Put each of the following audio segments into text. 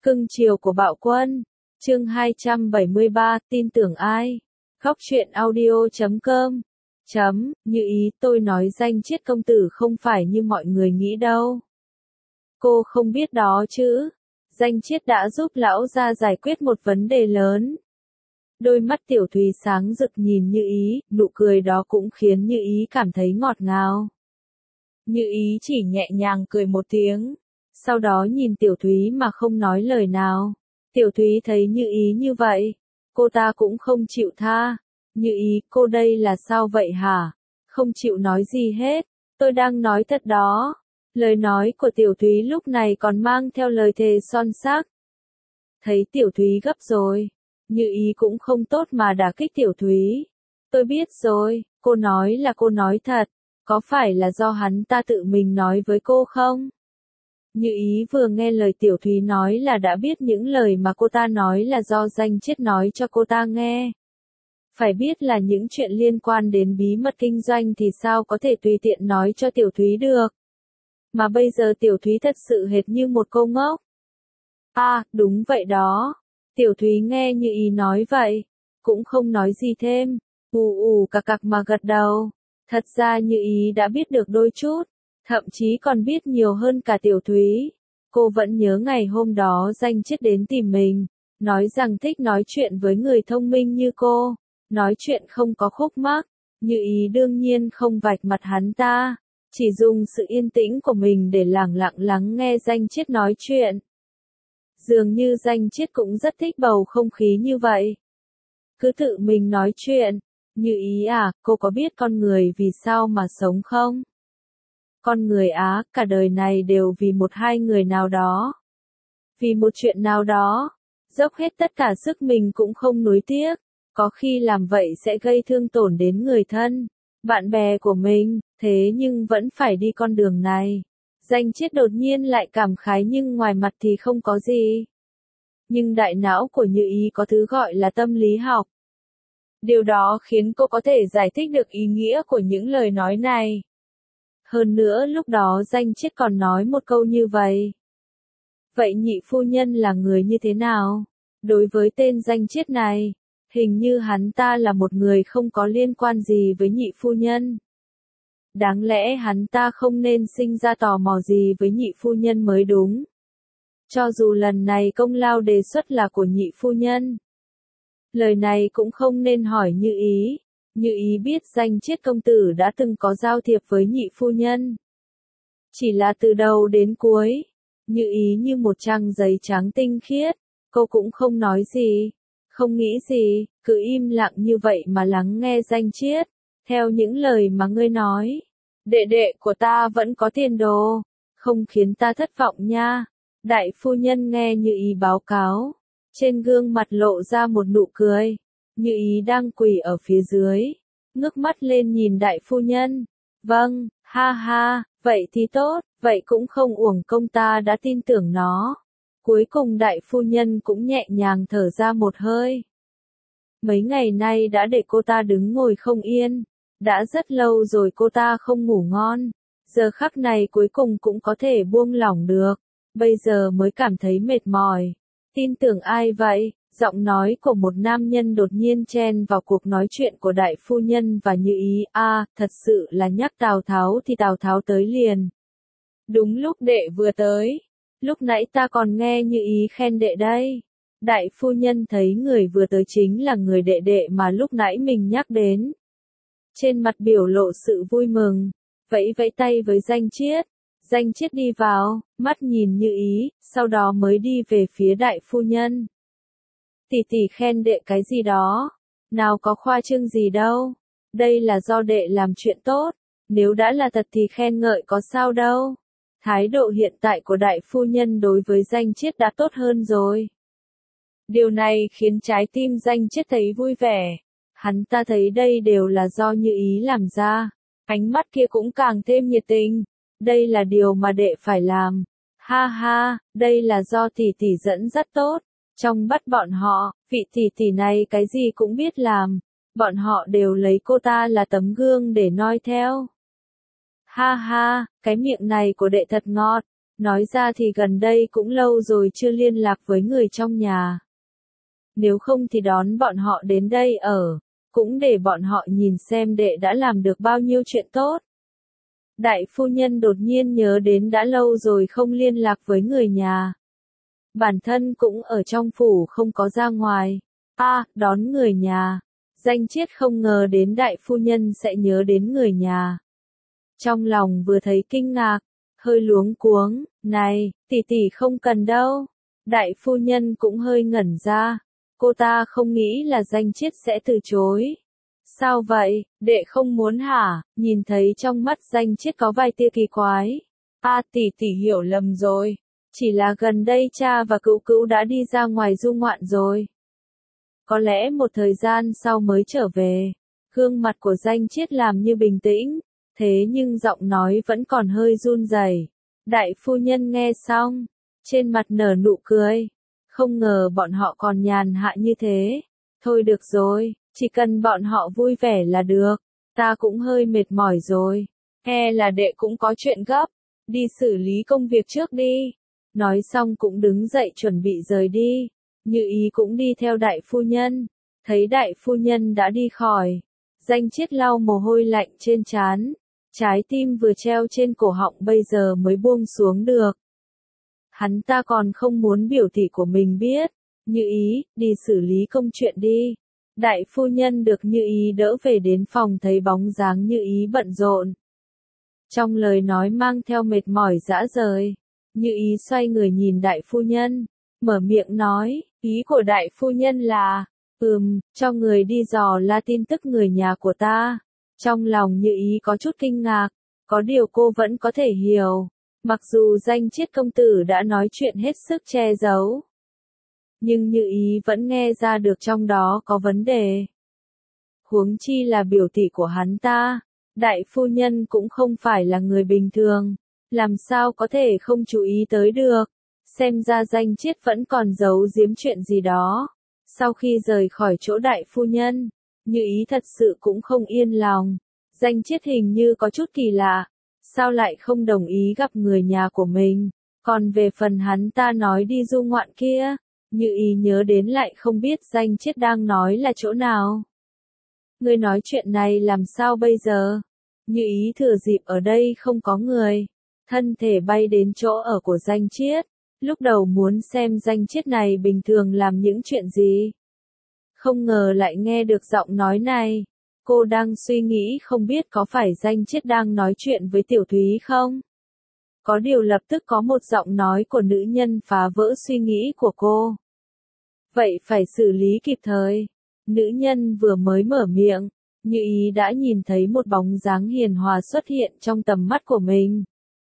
Cưng chiều của Bạo Quân. Chương 273, tin tưởng ai? Khóc chuyện audio.com. Như ý tôi nói danh Chiết công tử không phải như mọi người nghĩ đâu. Cô không biết đó chứ. Danh Chiết đã giúp lão gia giải quyết một vấn đề lớn. Đôi mắt Tiểu Thúy sáng rực nhìn Như ý, nụ cười đó cũng khiến Như ý cảm thấy ngọt ngào. Như ý chỉ nhẹ nhàng cười một tiếng. Sau đó nhìn Tiểu Thúy mà không nói lời nào. Tiểu Thúy thấy Như ý như vậy, cô ta cũng không chịu tha. Như ý, cô đây là sao vậy hả? Không chịu nói gì hết. Tôi đang nói thật đó. Lời nói của Tiểu Thúy lúc này còn mang theo lời thề son xác. Thấy Tiểu Thúy gấp rồi, Như ý cũng không tốt mà đả kích Tiểu Thúy. Tôi biết rồi, cô nói là cô nói thật. Có phải là do hắn ta tự mình nói với cô không? Như ý vừa nghe lời Tiểu Thúy nói là đã biết những lời mà cô ta nói là do Danh Chiết nói cho cô ta nghe. Phải biết là những chuyện liên quan đến bí mật kinh doanh thì sao có thể tùy tiện nói cho Tiểu Thúy được. Mà bây giờ Tiểu Thúy thật sự hệt như một cô ngốc. À, đúng vậy đó. Tiểu Thúy nghe Như ý nói vậy, cũng không nói gì thêm, cặc cặc mà gật đầu. Thật ra Như ý đã biết được đôi chút, thậm chí còn biết nhiều hơn cả Tiểu Thúy. Cô vẫn nhớ ngày hôm đó Danh Chiết đến tìm mình, nói rằng thích nói chuyện với người thông minh như cô, nói chuyện không có khúc mắc. Như ý đương nhiên không vạch mặt hắn ta, chỉ dùng sự yên tĩnh của mình để lẳng lặng lắng nghe Danh Chiết nói chuyện. Dường như Danh Chiết cũng rất thích bầu không khí như vậy. Cứ tự mình nói chuyện. Như ý à, cô có biết con người vì sao mà sống không? Con người á, cả đời này đều vì một hai người nào đó. Vì một chuyện nào đó. Dốc hết tất cả sức mình cũng không nuối tiếc. Có khi làm vậy sẽ gây thương tổn đến người thân, bạn bè của mình, thế nhưng vẫn phải đi con đường này. Danh Chiết đột nhiên lại cảm khái nhưng ngoài mặt thì không có gì. Nhưng đại não của Như ý có thứ gọi là tâm lý học. Điều đó khiến cô có thể giải thích được ý nghĩa của những lời nói này. Hơn nữa lúc đó Danh Chiết còn nói một câu như vậy. Vậy nhị phu nhân là người như thế nào? Đối với tên Danh Chiết này, hình như hắn ta là một người không có liên quan gì với nhị phu nhân. Đáng lẽ hắn ta không nên sinh ra tò mò gì với nhị phu nhân mới đúng. Cho dù lần này công lao đề xuất là của nhị phu nhân. Lời này cũng không nên hỏi Như ý. Như ý biết Danh Chiết công tử đã từng có giao thiệp với nhị phu nhân. Chỉ là từ đầu đến cuối, Như ý như một trang giấy trắng tinh khiết, cô cũng không nói gì, không nghĩ gì, cứ im lặng như vậy mà lắng nghe Danh Chiết. Theo những lời mà ngươi nói, đệ đệ của ta vẫn có tiền đồ, không khiến ta thất vọng nha. Đại phu nhân nghe Như ý báo cáo, trên gương mặt lộ ra một nụ cười. Như ý đang quỳ ở phía dưới, ngước mắt lên nhìn đại phu nhân. Vâng, ha ha, vậy thì tốt, vậy cũng không uổng công ta đã tin tưởng nó. Cuối cùng đại phu nhân cũng nhẹ nhàng thở ra một hơi. Mấy ngày nay đã để cô ta đứng ngồi không yên, đã rất lâu rồi cô ta không ngủ ngon, giờ khắc này cuối cùng cũng có thể buông lỏng được, bây giờ mới cảm thấy mệt mỏi. Tin tưởng ai vậy? Giọng nói của một nam nhân đột nhiên chen vào cuộc nói chuyện của đại phu nhân và Như ý. Thật sự là nhắc Tào Tháo thì Tào Tháo tới liền. Đúng lúc đệ vừa tới, lúc nãy ta còn nghe Như ý khen đệ đây. Đại phu nhân thấy người vừa tới chính là người đệ đệ mà lúc nãy mình nhắc đến. Trên mặt biểu lộ sự vui mừng, vẫy vẫy tay với Danh Chiết. Danh Chiết đi vào, mắt nhìn Như ý, sau đó mới đi về phía đại phu nhân. Tỷ tỷ khen đệ cái gì đó, nào có khoa trương gì đâu, đây là do đệ làm chuyện tốt, nếu đã là thật thì khen ngợi có sao đâu. Thái độ hiện tại của đại phu nhân đối với Danh Chiết đã tốt hơn rồi. Điều này khiến trái tim Danh Chiết thấy vui vẻ, hắn ta thấy đây đều là do Như ý làm ra, ánh mắt kia cũng càng thêm nhiệt tình. Đây là điều mà đệ phải làm. Ha ha, đây là do tỷ tỷ dẫn dắt tốt. Trong bắt bọn họ, vị tỷ tỷ này cái gì cũng biết làm. Bọn họ đều lấy cô ta là tấm gương để noi theo. Ha ha, cái miệng này của đệ thật ngọt. Nói ra thì gần đây cũng lâu rồi chưa liên lạc với người trong nhà. Nếu không thì đón bọn họ đến đây ở, cũng để bọn họ nhìn xem đệ đã làm được bao nhiêu chuyện tốt. Đại phu nhân đột nhiên nhớ đến đã lâu rồi không liên lạc với người nhà. Bản thân cũng ở trong phủ không có ra ngoài. Đón người nhà. Danh Chiết không ngờ đến đại phu nhân sẽ nhớ đến người nhà. Trong lòng vừa thấy kinh ngạc, hơi luống cuống, này, tỷ tỷ không cần đâu. Đại phu nhân cũng hơi ngẩn ra. Cô ta không nghĩ là Danh Chiết sẽ từ chối. Sao vậy, đệ không muốn hả? Nhìn thấy trong mắt Danh Chiết có vài tia kỳ quái. Tỷ tỷ hiểu lầm rồi. Chỉ là gần đây cha và cữu cữu đã đi ra ngoài du ngoạn rồi. Có lẽ một thời gian sau mới trở về. Gương mặt của Danh Chiết làm như bình tĩnh, thế nhưng giọng nói vẫn còn hơi run rẩy. Đại phu nhân nghe xong, trên mặt nở nụ cười. Không ngờ bọn họ còn nhàn hạ như thế. Thôi được rồi, chỉ cần bọn họ vui vẻ là được. Ta cũng hơi mệt mỏi rồi. Nghe là đệ cũng có chuyện gấp. Đi xử lý công việc trước đi. Nói xong cũng đứng dậy chuẩn bị rời đi. Như Ý cũng đi theo đại phu nhân. Thấy đại phu nhân đã đi khỏi. Danh Chiết lau mồ hôi lạnh trên trán. Trái tim vừa treo trên cổ họng bây giờ mới buông xuống được. Hắn ta còn không muốn biểu tỷ của mình biết. Như Ý, đi xử lý công chuyện đi. Đại phu nhân được Như Ý đỡ về đến phòng thấy bóng dáng Như Ý bận rộn. Trong lời nói mang theo mệt mỏi rã rời. Như Ý xoay người nhìn đại phu nhân, mở miệng nói, ý của đại phu nhân là, cho người đi dò la tin tức người nhà của ta. Trong lòng Như Ý có chút kinh ngạc, có điều cô vẫn có thể hiểu. Mặc dù Danh Chiết công tử đã nói chuyện hết sức che giấu, nhưng Như Ý vẫn nghe ra được trong đó có vấn đề. Huống chi là biểu tỷ của hắn ta, đại phu nhân cũng không phải là người bình thường, làm sao có thể không chú ý tới được. Xem ra Danh Chiết vẫn còn giấu giếm chuyện gì đó. Sau khi rời khỏi chỗ đại phu nhân, Như Ý thật sự cũng không yên lòng. Danh Chiết hình như có chút kỳ lạ. Sao lại không đồng ý gặp người nhà của mình? Còn về phần hắn ta nói đi du ngoạn kia, Như Ý nhớ đến lại không biết Danh Chiết đang nói là chỗ nào. Ngươi nói chuyện này làm sao bây giờ? Như Ý thừa dịp ở đây không có người, thân thể bay đến chỗ ở của Danh Chiết. Lúc đầu muốn xem Danh Chiết này bình thường làm những chuyện gì. Không ngờ lại nghe được giọng nói này. Cô đang suy nghĩ không biết có phải Danh Chiết đang nói chuyện với Tiểu Thúy không? Có điều lập tức có một giọng nói của nữ nhân phá vỡ suy nghĩ của cô. Vậy phải xử lý kịp thời. Nữ nhân vừa mới mở miệng, Như Ý đã nhìn thấy một bóng dáng hiền hòa xuất hiện trong tầm mắt của mình.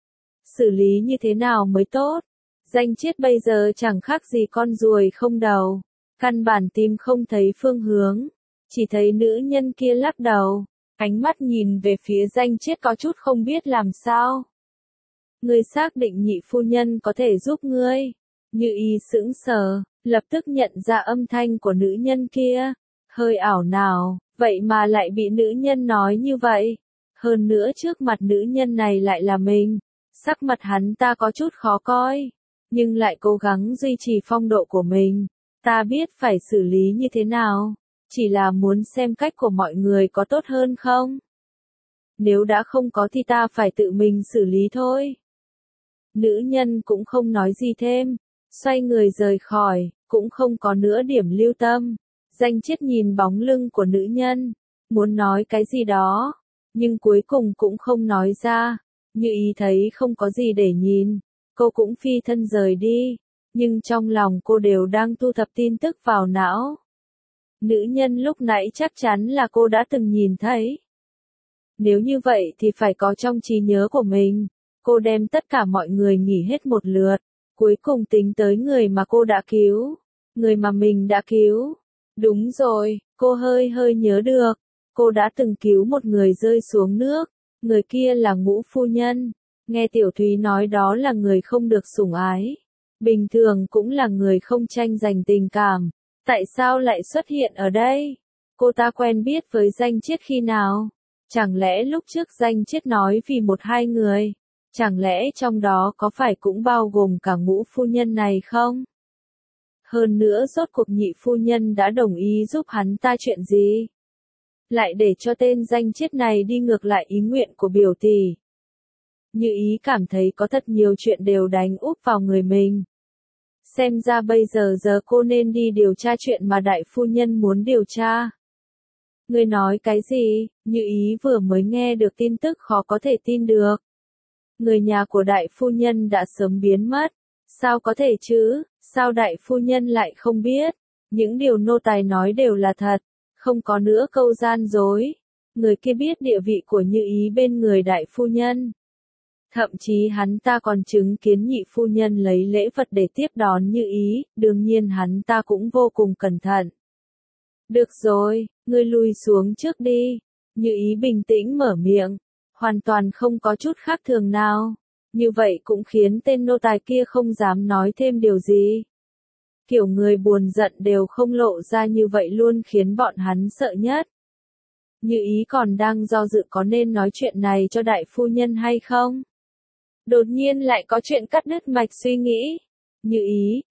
Xử lý như thế nào mới tốt? Danh Chiết bây giờ chẳng khác gì con ruồi không đầu. Căn bản tìm không thấy phương hướng. Chỉ thấy nữ nhân kia lắc đầu. Ánh mắt nhìn về phía Danh Chiết có chút không biết làm sao. Ngươi xác định nhị phu nhân có thể giúp ngươi. Như Ý sững sờ, lập tức nhận ra âm thanh của nữ nhân kia. Hơi ảo nào, vậy mà lại bị nữ nhân nói như vậy. Hơn nữa trước mặt nữ nhân này lại là mình. Sắc mặt hắn ta có chút khó coi, nhưng lại cố gắng duy trì phong độ của mình. Ta biết phải xử lý như thế nào, chỉ là muốn xem cách của mọi người có tốt hơn không. Nếu đã không có thì ta phải tự mình xử lý thôi. Nữ nhân cũng không nói gì thêm, xoay người rời khỏi, cũng không có nữa điểm lưu tâm. Danh Chiết nhìn bóng lưng của nữ nhân, muốn nói cái gì đó, nhưng cuối cùng cũng không nói ra. Như Ý thấy không có gì để nhìn, cô cũng phi thân rời đi, nhưng trong lòng cô đều đang thu thập tin tức vào não. Nữ nhân lúc nãy chắc chắn là cô đã từng nhìn thấy. Nếu như vậy thì phải có trong trí nhớ của mình. Cô đem tất cả mọi người nghỉ hết một lượt, cuối cùng tính tới người mà cô đã cứu, người mà mình đã cứu. Đúng rồi, cô hơi nhớ được, cô đã từng cứu một người rơi xuống nước, người kia là Ngũ phu nhân. Nghe Tiểu Thúy nói đó là người không được sủng ái, bình thường cũng là người không tranh giành tình cảm, tại sao lại xuất hiện ở đây? Cô ta quen biết với Danh Chiết khi nào? Chẳng lẽ lúc trước Danh Chiết nói vì một hai người, Chẳng lẽ trong đó có phải cũng bao gồm cả ngũ phu nhân này không? Hơn nữa rốt cuộc nhị phu nhân đã đồng ý giúp hắn ta chuyện gì? Lại để cho tên danh chết này đi ngược lại ý nguyện của biểu tỷ. Như ý cảm thấy có thật nhiều chuyện đều đánh úp vào người mình. Xem ra bây giờ cô nên đi điều tra chuyện mà đại phu nhân muốn điều tra. Ngươi nói cái gì? Như ý vừa mới nghe được tin tức khó có thể tin được. Người nhà của đại phu nhân đã sớm biến mất. Sao có thể chứ? Sao đại phu nhân lại không biết? Những điều nô tài nói đều là thật. Không có nữa câu gian dối. Người kia biết địa vị của Như ý bên người đại phu nhân. Thậm chí hắn ta còn chứng kiến nhị phu nhân lấy lễ vật để tiếp đón Như ý, đương nhiên hắn ta cũng vô cùng cẩn thận. Được rồi, ngươi lui xuống trước đi. Như ý bình tĩnh mở miệng, hoàn toàn không có chút khác thường nào. Như vậy cũng khiến tên nô tài kia không dám nói thêm điều gì. Kiểu người buồn giận đều không lộ ra như vậy luôn khiến bọn hắn sợ nhất. Như ý còn đang do dự có nên nói chuyện này cho đại phu nhân hay không? Đột nhiên lại có chuyện cắt đứt mạch suy nghĩ. Như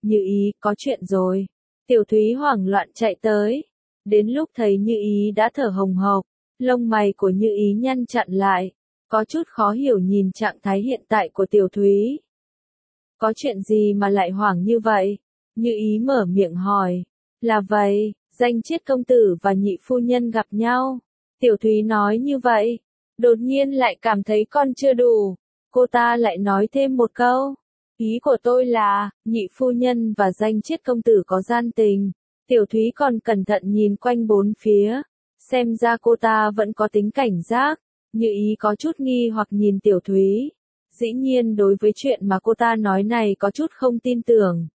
ý, có chuyện rồi. Tiểu Thúy hoảng loạn chạy tới. Đến lúc thấy Như ý đã thở hồng hộc, lông mày của Như ý nhăn chặn lại. Có chút khó hiểu nhìn trạng thái hiện tại của Tiểu Thúy. Có chuyện gì mà lại hoảng như vậy? Như ý mở miệng hỏi. Là vậy, danh chiết công tử và nhị phu nhân gặp nhau. Tiểu Thúy nói như vậy. Đột nhiên lại cảm thấy con chưa đủ. Cô ta lại nói thêm một câu. Ý của tôi là, nhị phu nhân và danh chiết công tử có gian tình. Tiểu Thúy còn cẩn thận nhìn quanh bốn phía. Xem ra cô ta vẫn có tính cảnh giác. Như ý có chút nghi hoặc nhìn Tiểu Thúy. Dĩ nhiên đối với chuyện mà cô ta nói này có chút không tin tưởng.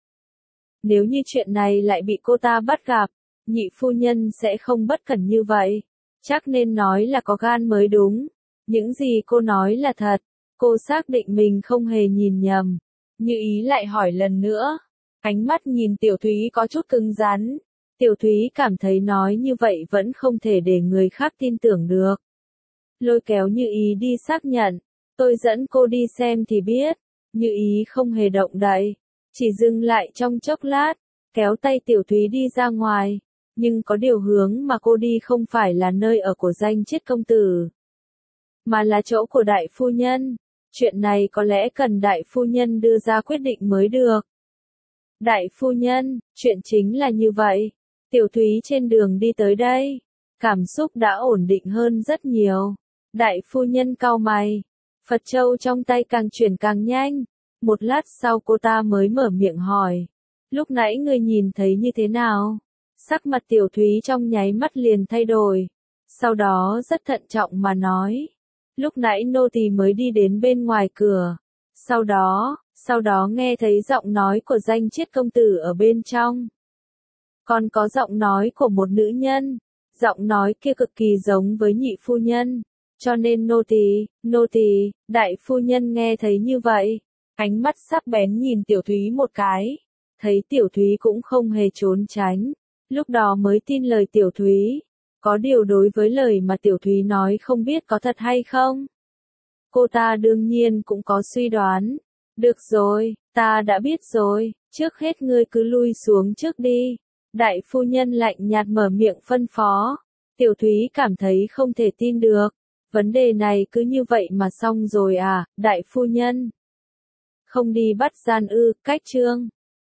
Nếu như chuyện này lại bị cô ta bắt gặp, nhị phu nhân sẽ không bất cẩn như vậy. Chắc nên nói là có gan mới đúng. Những gì cô nói là thật. Cô xác định mình không hề nhìn nhầm. Như ý lại hỏi lần nữa. Ánh mắt nhìn Tiểu Thúy có chút cứng rắn. Tiểu Thúy cảm thấy nói như vậy vẫn không thể để người khác tin tưởng được. Lôi kéo Như ý đi xác nhận. Tôi dẫn cô đi xem thì biết. Như ý không hề động đậy. Chỉ dừng lại trong chốc lát. Kéo tay Tiểu Thúy đi ra ngoài. Nhưng có điều hướng mà cô đi không phải là nơi ở của danh chiết công tử. Mà là chỗ của đại phu nhân. Chuyện này có lẽ cần đại phu nhân đưa ra quyết định mới được. Đại phu nhân, chuyện chính là như vậy. Tiểu Thúy trên đường đi tới đây. Cảm xúc đã ổn định hơn rất nhiều. Đại phu nhân cau mày. Phật châu trong tay càng chuyển càng nhanh. Một lát sau cô ta mới mở miệng hỏi. Lúc nãy người nhìn thấy như thế nào? Sắc mặt Tiểu Thúy trong nháy mắt liền thay đổi. Sau đó rất thận trọng mà nói. Lúc nãy nô tỳ mới đi đến bên ngoài cửa. Sau đó nghe thấy giọng nói của danh chiết công tử ở bên trong. Còn có giọng nói của một nữ nhân. Giọng nói kia cực kỳ giống với nhị phu nhân. Cho nên nô tỳ, đại phu nhân nghe thấy như vậy. Ánh mắt sắc bén nhìn Tiểu Thúy một cái. Thấy Tiểu Thúy cũng không hề trốn tránh. Lúc đó mới tin lời Tiểu Thúy. Có điều đối với lời mà Tiểu Thúy nói không biết có thật hay không. Cô ta đương nhiên cũng có suy đoán. Được rồi, ta đã biết rồi, trước hết ngươi cứ lui xuống trước đi. Đại phu nhân lạnh nhạt mở miệng phân phó. Tiểu Thúy cảm thấy không thể tin được. Vấn đề này cứ như vậy mà xong rồi à, đại phu nhân. Không đi bắt gian ư, cách chương.